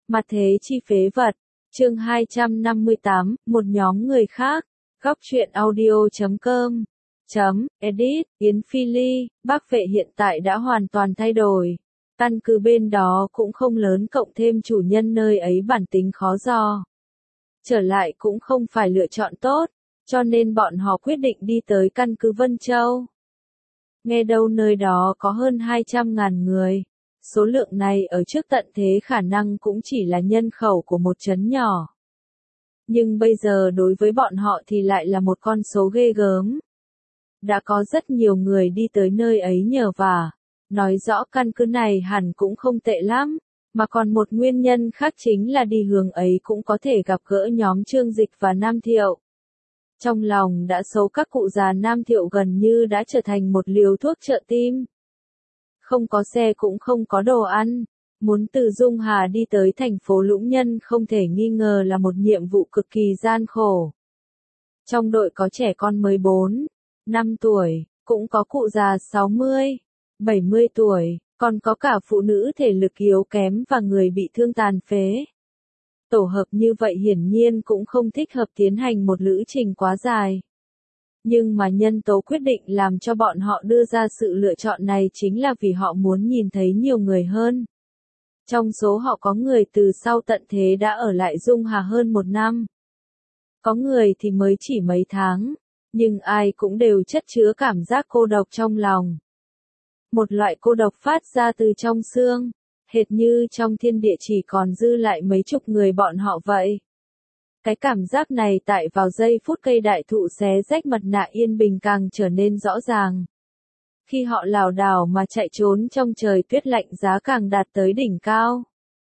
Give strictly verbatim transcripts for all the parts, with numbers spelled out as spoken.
Mặt thế chi phế vật. Chương hai trăm năm mươi tám, một nhóm người khác. Góc truyện audio chấm com. Chấm, edit, Yến Phi Ly, Bắc Vệ hiện tại đã hoàn toàn thay đổi. Căn cứ bên đó cũng không lớn cộng thêm chủ nhân nơi ấy bản tính khó dò. Trở lại cũng không phải lựa chọn tốt, cho nên bọn họ quyết định đi tới căn cứ Vân Châu. Nghe đâu nơi đó có hơn hai trăm ngàn người. Số lượng này ở trước tận thế khả năng cũng chỉ là nhân khẩu của một trấn nhỏ. Nhưng bây giờ đối với bọn họ thì lại là một con số ghê gớm. Đã có rất nhiều người đi tới nơi ấy nhờ vả. Nói rõ căn cứ này hẳn cũng không tệ lắm. Mà còn một nguyên nhân khác chính là đi hướng ấy cũng có thể gặp gỡ nhóm Trương Dịch và Nam Thiệu. Trong lòng đã xấu các cụ già Nam Thiệu gần như đã trở thành một liều thuốc trợ tim. Không có xe cũng không có đồ ăn. Muốn từ Dung Hà đi tới thành phố Lũng Nhân không thể nghi ngờ là một nhiệm vụ cực kỳ gian khổ. Trong đội có trẻ con mới bốn, năm tuổi, cũng có cụ già sáu mươi, bảy mươi tuổi, còn có cả phụ nữ thể lực yếu kém và người bị thương tàn phế. Tổ hợp như vậy hiển nhiên cũng không thích hợp tiến hành một lữ trình quá dài. Nhưng mà nhân tố quyết định làm cho bọn họ đưa ra sự lựa chọn này chính là vì họ muốn nhìn thấy nhiều người hơn. Trong số họ có người từ sau tận thế đã ở lại Dung Hà hơn một năm. Có người thì mới chỉ mấy tháng, nhưng ai cũng đều chất chứa cảm giác cô độc trong lòng. Một loại cô độc phát ra từ trong xương, hệt như trong thiên địa chỉ còn dư lại mấy chục người bọn họ vậy. Cái cảm giác này tại vào giây phút cây đại thụ xé rách mặt nạ yên bình càng trở nên rõ ràng. Khi họ lảo đảo mà chạy trốn trong trời tuyết lạnh giá càng đạt tới đỉnh cao.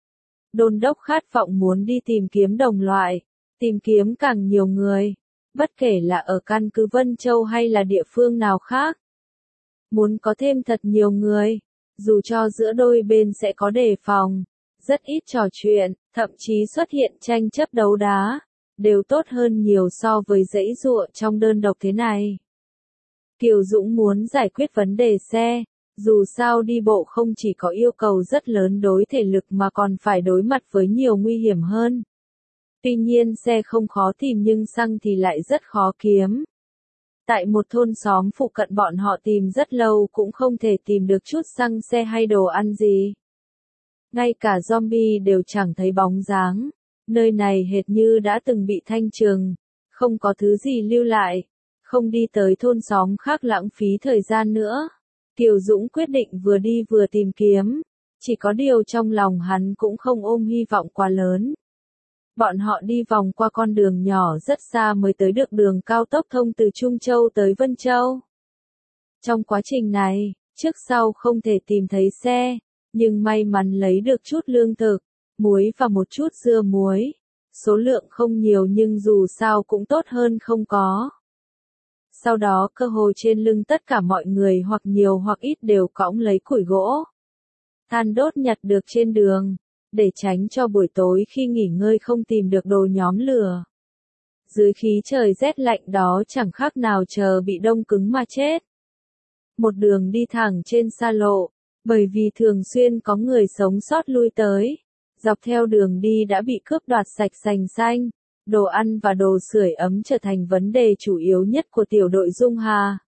Đôn đốc khát vọng muốn đi tìm kiếm đồng loại, tìm kiếm càng nhiều người, bất kể là ở căn cứ Vân Châu hay là địa phương nào khác. Muốn có thêm thật nhiều người, dù cho giữa đôi bên sẽ có đề phòng, rất ít trò chuyện, thậm chí xuất hiện tranh chấp đấu đá, đều tốt hơn nhiều so với giãy giụa trong đơn độc thế này. Kiều Dũng muốn giải quyết vấn đề xe, dù sao đi bộ không chỉ có yêu cầu rất lớn đối thể lực mà còn phải đối mặt với nhiều nguy hiểm hơn. Tuy nhiên xe không khó tìm nhưng xăng thì lại rất khó kiếm. Tại một thôn xóm phụ cận bọn họ tìm rất lâu cũng không thể tìm được chút xăng xe hay đồ ăn gì. Ngay cả zombie đều chẳng thấy bóng dáng. Nơi này hệt như đã từng bị thanh trừng, không có thứ gì lưu lại, không đi tới thôn xóm khác lãng phí thời gian nữa. Kiều Dũng quyết định vừa đi vừa tìm kiếm, chỉ có điều trong lòng hắn cũng không ôm hy vọng quá lớn. Bọn họ đi vòng qua con đường nhỏ rất xa mới tới được đường cao tốc thông từ Trung Châu tới Vân Châu. Trong quá trình này, trước sau không thể tìm thấy xe, nhưng may mắn lấy được chút lương thực, muối và một chút dưa muối. Số lượng không nhiều nhưng dù sao cũng tốt hơn không có. Sau đó cơ hồ trên lưng tất cả mọi người hoặc nhiều hoặc ít đều cõng lấy củi gỗ. Than đốt nhặt được trên đường, để tránh cho buổi tối khi nghỉ ngơi không tìm được đồ nhóm lửa. Dưới khí trời rét lạnh đó chẳng khác nào chờ bị đông cứng mà chết. Một đường đi thẳng trên xa lộ, bởi vì thường xuyên có người sống sót lui tới. Dọc theo đường đi đã bị cướp đoạt sạch sành xanh, đồ ăn và đồ sưởi ấm trở thành vấn đề chủ yếu nhất của tiểu đội Dung Hà.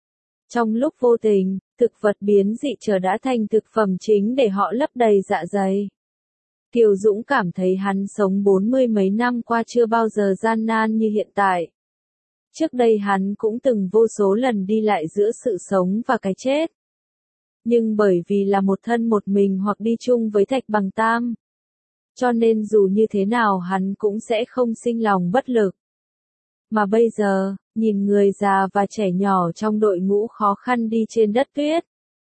Trong lúc vô tình, thực vật biến dị trở đã thành thực phẩm chính để họ lấp đầy dạ dày. Kiều Dũng cảm thấy hắn sống bốn mươi mấy năm qua chưa bao giờ gian nan như hiện tại. Trước đây hắn cũng từng vô số lần đi lại giữa sự sống và cái chết. Nhưng bởi vì là một thân một mình hoặc đi chung với Thạch Bằng Tam, cho nên dù như thế nào hắn cũng sẽ không sinh lòng bất lực. Mà bây giờ, nhìn người già và trẻ nhỏ trong đội ngũ khó khăn đi trên đất tuyết.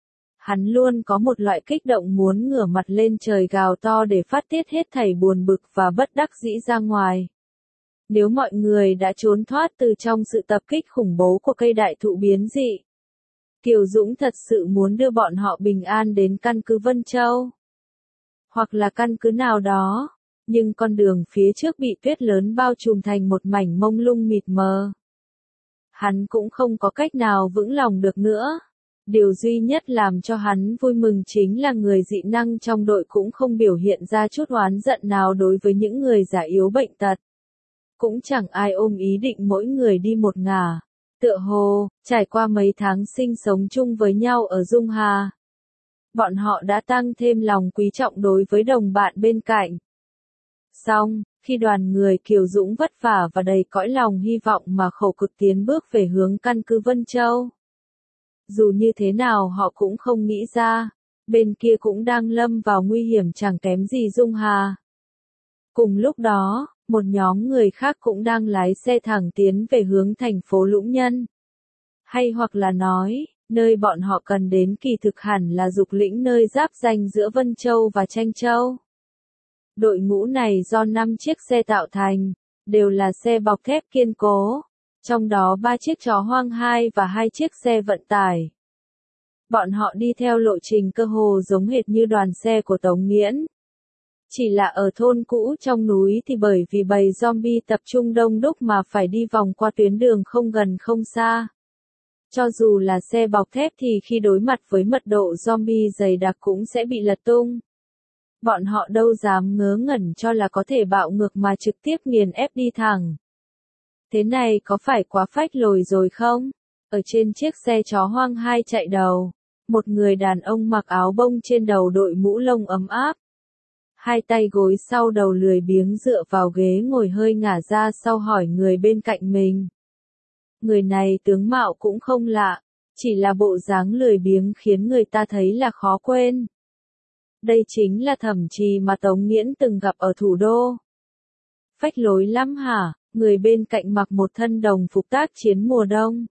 Hắn luôn có một loại kích động muốn ngửa mặt lên trời gào to để phát tiết hết thảy buồn bực và bất đắc dĩ ra ngoài. Nếu mọi người đã trốn thoát từ trong sự tập kích khủng bố của cây đại thụ biến dị, Kiều Dũng thật sự muốn đưa bọn họ bình an đến căn cứ Vân Châu. Hoặc là căn cứ nào đó, nhưng con đường phía trước bị tuyết lớn bao trùm thành một mảnh mông lung mịt mờ. Hắn cũng không có cách nào vững lòng được nữa. Điều duy nhất làm cho hắn vui mừng chính là người dị năng trong đội cũng không biểu hiện ra chút oán giận nào đối với những người già yếu bệnh tật. Cũng chẳng ai ôm ý định mỗi người đi một ngả. Tựa hồ, trải qua mấy tháng sinh sống chung với nhau ở Dung Hà, bọn họ đã tăng thêm lòng quý trọng đối với đồng bạn bên cạnh. Xong, khi đoàn người Kiều Dũng vất vả và đầy cõi lòng hy vọng mà khổ cực tiến bước về hướng căn cứ Vân Châu. Dù như thế nào họ cũng không nghĩ ra, bên kia cũng đang lâm vào nguy hiểm chẳng kém gì Dung Hà. Cùng lúc đó, một nhóm người khác cũng đang lái xe thẳng tiến về hướng thành phố Lũng Nhân. Hay hoặc là nói, nơi bọn họ cần đến kỳ thực hẳn là Dục Lĩnh, nơi giáp ranh giữa Vân Châu và Tranh Châu. Đội ngũ này do năm chiếc xe tạo thành, đều là xe bọc thép kiên cố, trong đó ba chiếc chó hoang hai và hai chiếc xe vận tải. Bọn họ đi theo lộ trình cơ hồ giống hệt như đoàn xe của Tống Nghiễn. Chỉ là ở thôn cũ trong núi thì bởi vì bầy zombie tập trung đông đúc mà phải đi vòng qua tuyến đường không gần không xa. Cho dù là xe bọc thép thì khi đối mặt với mật độ zombie dày đặc cũng sẽ bị lật tung. Bọn họ đâu dám ngớ ngẩn cho là có thể bạo ngược mà trực tiếp nghiền ép đi thẳng. Thế này có phải quá phách lồi rồi không? Ở trên chiếc xe chó hoang hai chạy đầu, một người đàn ông mặc áo bông trên đầu đội mũ lông ấm áp. Hai tay gối sau đầu lười biếng dựa vào ghế ngồi hơi ngả ra sau hỏi người bên cạnh mình. Người này tướng mạo cũng không lạ, chỉ là bộ dáng lười biếng khiến người ta thấy là khó quên. Đây chính là Thẩm Trì mà Tống Nghiễn từng gặp ở thủ đô. Phách lối lắm hả? Người bên cạnh mặc một thân đồng phục tác chiến mùa đông.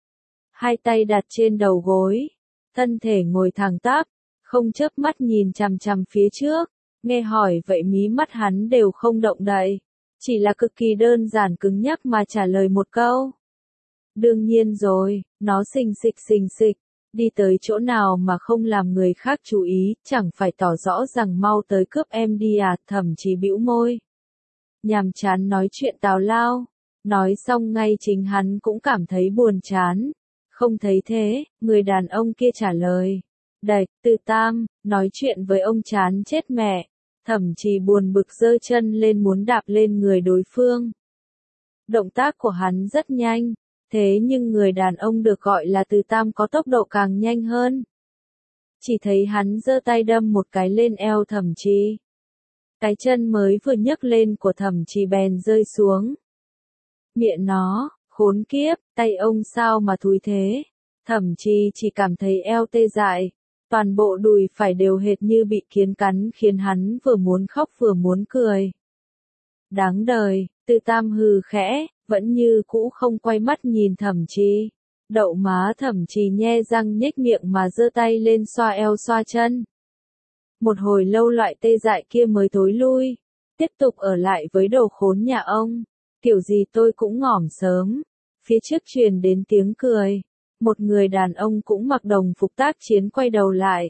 Hai tay đặt trên đầu gối, thân thể ngồi thẳng tắp, không chớp mắt nhìn chằm chằm phía trước. Nghe hỏi vậy mí mắt hắn đều không động đậy, chỉ là cực kỳ đơn giản cứng nhắc mà trả lời một câu. Đương nhiên rồi, nó xình xịch xình xịch, đi tới chỗ nào mà không làm người khác chú ý, chẳng phải tỏ rõ rằng mau tới cướp em đi à? Thẩm Trì bĩu môi. Nhàm chán nói chuyện tào lao, nói xong ngay chính hắn cũng cảm thấy buồn chán. Không thấy thế, người đàn ông kia trả lời. Đạch, Từ Tam, nói chuyện với ông chán chết mẹ. Thẩm Trì buồn bực giơ chân lên muốn đạp lên người đối phương. Động tác của hắn rất nhanh, thế nhưng người đàn ông được gọi là Từ Tam có tốc độ càng nhanh hơn. Chỉ thấy hắn giơ tay đâm một cái lên eo Thẩm Trì. Cái chân mới vừa nhấc lên của Thẩm Trì bèn rơi xuống. Mẹ nó, khốn kiếp, tay ông sao mà thúi thế. Thẩm Trì chỉ cảm thấy eo tê dại. Toàn bộ đùi phải đều hệt như bị kiến cắn khiến hắn vừa muốn khóc vừa muốn cười. Đáng đời, Từ Tam hừ khẽ, vẫn như cũ không quay mắt nhìn Thẩm Trì. Đậu má Thẩm Trì nhe răng nhếch miệng mà giơ tay lên xoa eo xoa chân. Một hồi lâu loại tê dại kia mới tối lui, tiếp tục ở lại với đồ khốn nhà ông. Kiểu gì tôi cũng ngỏm sớm. Phía trước truyền đến tiếng cười. Một người đàn ông cũng mặc đồng phục tác chiến quay đầu lại.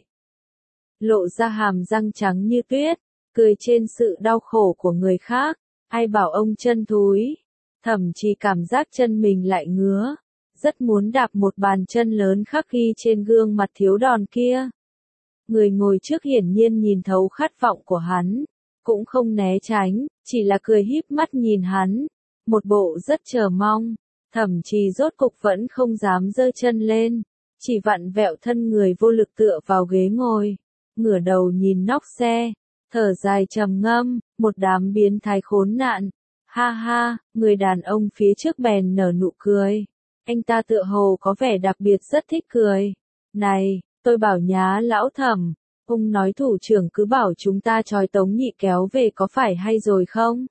Lộ ra hàm răng trắng như tuyết, cười trên sự đau khổ của người khác. Ai bảo ông chân thúi. Thẩm Trì cảm giác chân mình lại ngứa. Rất muốn đạp một bàn chân lớn khắc ghi trên gương mặt thiếu đòn kia. Người ngồi trước hiển nhiên nhìn thấu khát vọng của hắn. Cũng không né tránh, chỉ là cười híp mắt nhìn hắn. Một bộ rất chờ mong. Thẩm Trì rốt cục vẫn không dám giơ chân lên, chỉ vặn vẹo thân người vô lực tựa vào ghế ngồi, ngửa đầu nhìn nóc xe, thở dài trầm ngâm, một đám biến thái khốn nạn. Ha ha, người đàn ông phía trước bèn nở nụ cười. Anh ta tựa hồ có vẻ đặc biệt rất thích cười. Này, tôi bảo nhá lão Thẩm, ông nói thủ trưởng cứ bảo chúng ta trói Tống Nhị kéo về có phải hay rồi không?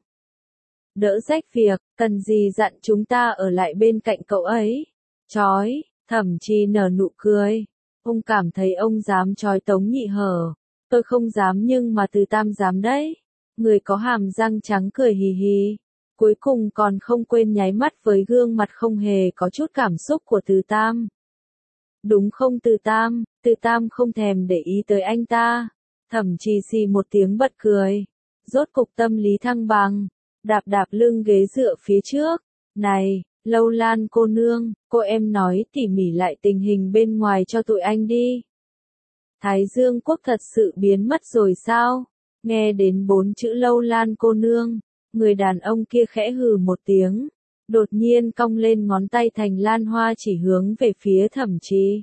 Đỡ rách việc, cần gì dặn chúng ta ở lại bên cạnh cậu ấy. Chói, Thẩm Trì nở nụ cười. Ông cảm thấy ông dám chói Tống Nhị hở. Tôi không dám nhưng mà Từ Tam dám đấy. Người có hàm răng trắng cười hì hì. Cuối cùng còn không quên nháy mắt với gương mặt không hề có chút cảm xúc của Từ Tam. Đúng không Từ Tam? Từ Tam không thèm để ý tới anh ta. Thẩm Trì xì một tiếng bật cười. Rốt cục tâm lý thăng bằng. Đạp đạp lưng ghế dựa phía trước. Này, Lâu Lan cô nương, cô em nói tỉ mỉ lại tình hình bên ngoài cho tụi anh đi. Thái Dương Quốc thật sự biến mất rồi sao? Nghe đến bốn chữ Lâu Lan cô nương, người đàn ông kia khẽ hừ một tiếng, đột nhiên cong lên ngón tay thành lan hoa chỉ hướng về phía Thẩm Trì.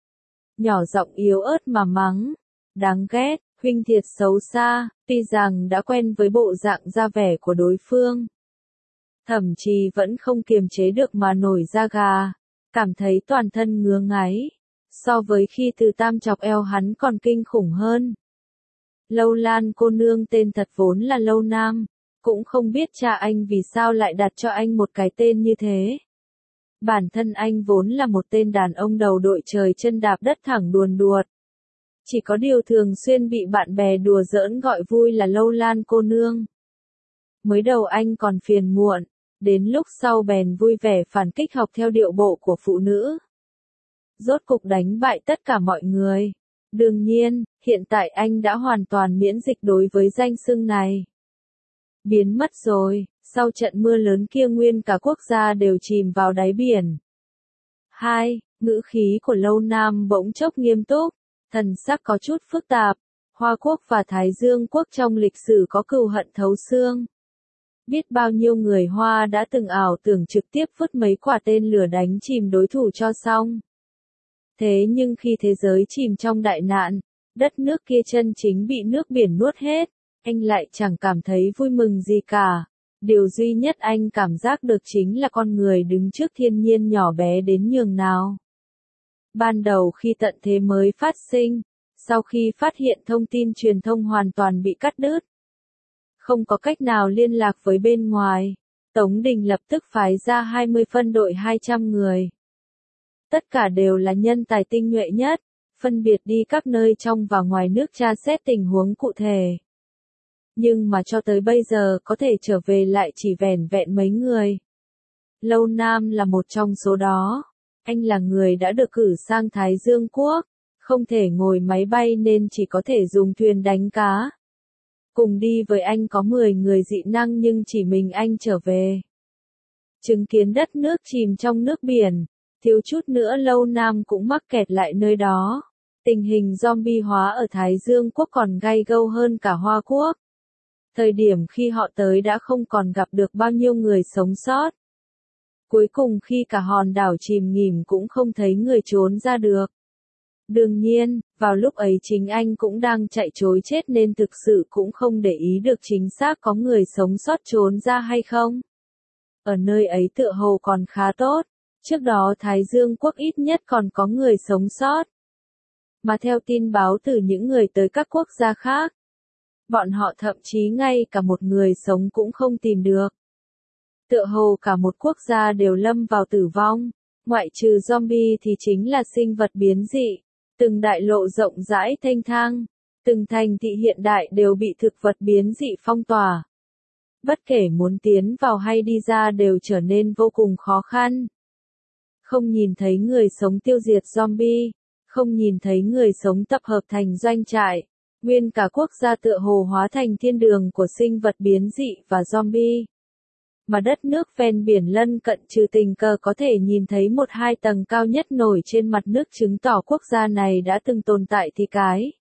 Nhỏ giọng yếu ớt mà mắng, đáng ghét, huynh thiệt xấu xa, tuy rằng đã quen với bộ dạng ra vẻ của đối phương. Thẩm Trì vẫn không kiềm chế được mà nổi da gà, cảm thấy toàn thân ngứa ngáy, so với khi từ tam chọc eo hắn còn kinh khủng hơn. Lâu Lan cô nương tên thật vốn là Lâu Nam, cũng không biết cha anh vì sao lại đặt cho anh một cái tên như thế. Bản thân anh vốn là một tên đàn ông đầu đội trời chân đạp đất thẳng đuồn đuột. Chỉ có điều thường xuyên bị bạn bè đùa giỡn gọi vui là Lâu Lan cô nương. Mới đầu anh còn phiền muộn, đến lúc sau bèn vui vẻ phản kích học theo điệu bộ của phụ nữ. Rốt cục đánh bại tất cả mọi người. Đương nhiên, hiện tại anh đã hoàn toàn miễn dịch đối với danh xưng này. Biến mất rồi, sau trận mưa lớn kia nguyên cả quốc gia đều chìm vào đáy biển. Hai, ngữ khí của Lâu Nam bỗng chốc nghiêm túc, thần sắc có chút phức tạp. Hoa Quốc và Thái Dương Quốc trong lịch sử có cừu hận thấu xương. Biết bao nhiêu người Hoa đã từng ảo tưởng trực tiếp vứt mấy quả tên lửa đánh chìm đối thủ cho xong. Thế nhưng khi thế giới chìm trong đại nạn, đất nước kia chân chính bị nước biển nuốt hết, anh lại chẳng cảm thấy vui mừng gì cả. Điều duy nhất anh cảm giác được chính là con người đứng trước thiên nhiên nhỏ bé đến nhường nào. Ban đầu khi tận thế mới phát sinh, sau khi phát hiện thông tin truyền thông hoàn toàn bị cắt đứt, không có cách nào liên lạc với bên ngoài, Tống Đình lập tức phái ra hai mươi phân đội hai trăm người. Tất cả đều là nhân tài tinh nhuệ nhất, phân biệt đi các nơi trong và ngoài nước tra xét tình huống cụ thể. Nhưng mà cho tới bây giờ có thể trở về lại chỉ vẻn vẹn mấy người. Lâu Nam là một trong số đó. Anh là người đã được cử sang Thái Dương Quốc, không thể ngồi máy bay nên chỉ có thể dùng thuyền đánh cá. Cùng đi với anh có mười người dị năng nhưng chỉ mình anh trở về. Chứng kiến đất nước chìm trong nước biển, thiếu chút nữa Lâu Nam cũng mắc kẹt lại nơi đó. Tình hình zombie hóa ở Thái Dương Quốc còn gay gâu hơn cả Hoa Quốc. Thời điểm khi họ tới đã không còn gặp được bao nhiêu người sống sót. Cuối cùng khi cả hòn đảo chìm nghỉm cũng không thấy người trốn ra được. Đương nhiên, vào lúc ấy chính anh cũng đang chạy trối chết nên thực sự cũng không để ý được chính xác có người sống sót trốn ra hay không. Ở nơi ấy tựa hồ còn khá tốt, trước đó Thái Dương Quốc ít nhất còn có người sống sót. Mà theo tin báo từ những người tới các quốc gia khác, bọn họ thậm chí ngay cả một người sống cũng không tìm được. Tựa hồ cả một quốc gia đều lâm vào tử vong, ngoại trừ zombie thì chính là sinh vật biến dị. Từng đại lộ rộng rãi thênh thang, từng thành thị hiện đại đều bị thực vật biến dị phong tỏa. Bất kể muốn tiến vào hay đi ra đều trở nên vô cùng khó khăn. Không nhìn thấy người sống tiêu diệt zombie, không nhìn thấy người sống tập hợp thành doanh trại, nguyên cả quốc gia tựa hồ hóa thành thiên đường của sinh vật biến dị và zombie. Mà đất nước ven biển lân cận trừ tình cờ có thể nhìn thấy một hai tầng cao nhất nổi trên mặt nước chứng tỏ quốc gia này đã từng tồn tại thì cái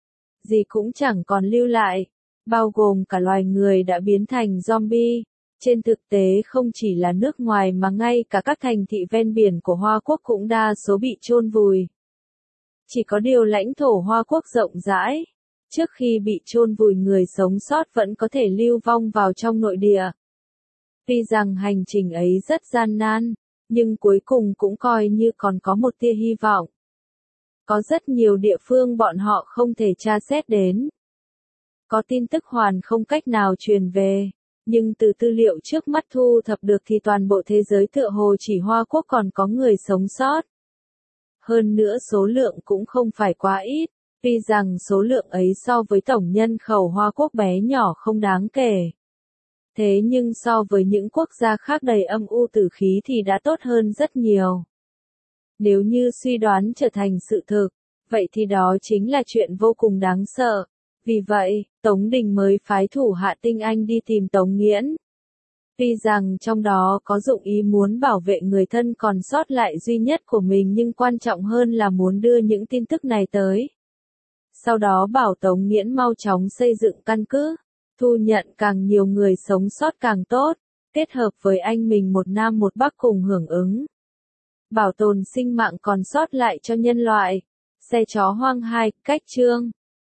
gì cũng chẳng còn lưu lại, bao gồm cả loài người đã biến thành zombie. Trên thực tế không chỉ là nước ngoài mà ngay cả các thành thị ven biển của Hoa Quốc cũng đa số bị chôn vùi. Chỉ có điều lãnh thổ Hoa Quốc rộng rãi, trước khi bị chôn vùi người sống sót vẫn có thể lưu vong vào trong nội địa. Tuy rằng hành trình ấy rất gian nan, nhưng cuối cùng cũng coi như còn có một tia hy vọng. Có rất nhiều địa phương bọn họ không thể tra xét đến. Có tin tức hoàn không cách nào truyền về, nhưng từ tư liệu trước mắt thu thập được thì toàn bộ thế giới tựa hồ chỉ Hoa Quốc còn có người sống sót. Hơn nữa số lượng cũng không phải quá ít, tuy rằng số lượng ấy so với tổng nhân khẩu Hoa Quốc bé nhỏ không đáng kể. Thế nhưng so với những quốc gia khác đầy âm u tử khí thì đã tốt hơn rất nhiều. Nếu như suy đoán trở thành sự thực, vậy thì đó chính là chuyện vô cùng đáng sợ. Vì vậy, Tống Đình mới phái thủ hạ tinh anh đi tìm Tống Nghiễn. Tuy rằng trong đó có dụng ý muốn bảo vệ người thân còn sót lại duy nhất của mình nhưng quan trọng hơn là muốn đưa những tin tức này tới. Sau đó bảo Tống Nghiễn mau chóng xây dựng căn cứ, thu nhận càng nhiều người sống sót càng tốt, kết hợp với anh mình một Nam một Bắc cùng hưởng ứng. Bảo tồn sinh mạng còn sót lại cho nhân loại. Xe chó hoang hai, cách chương.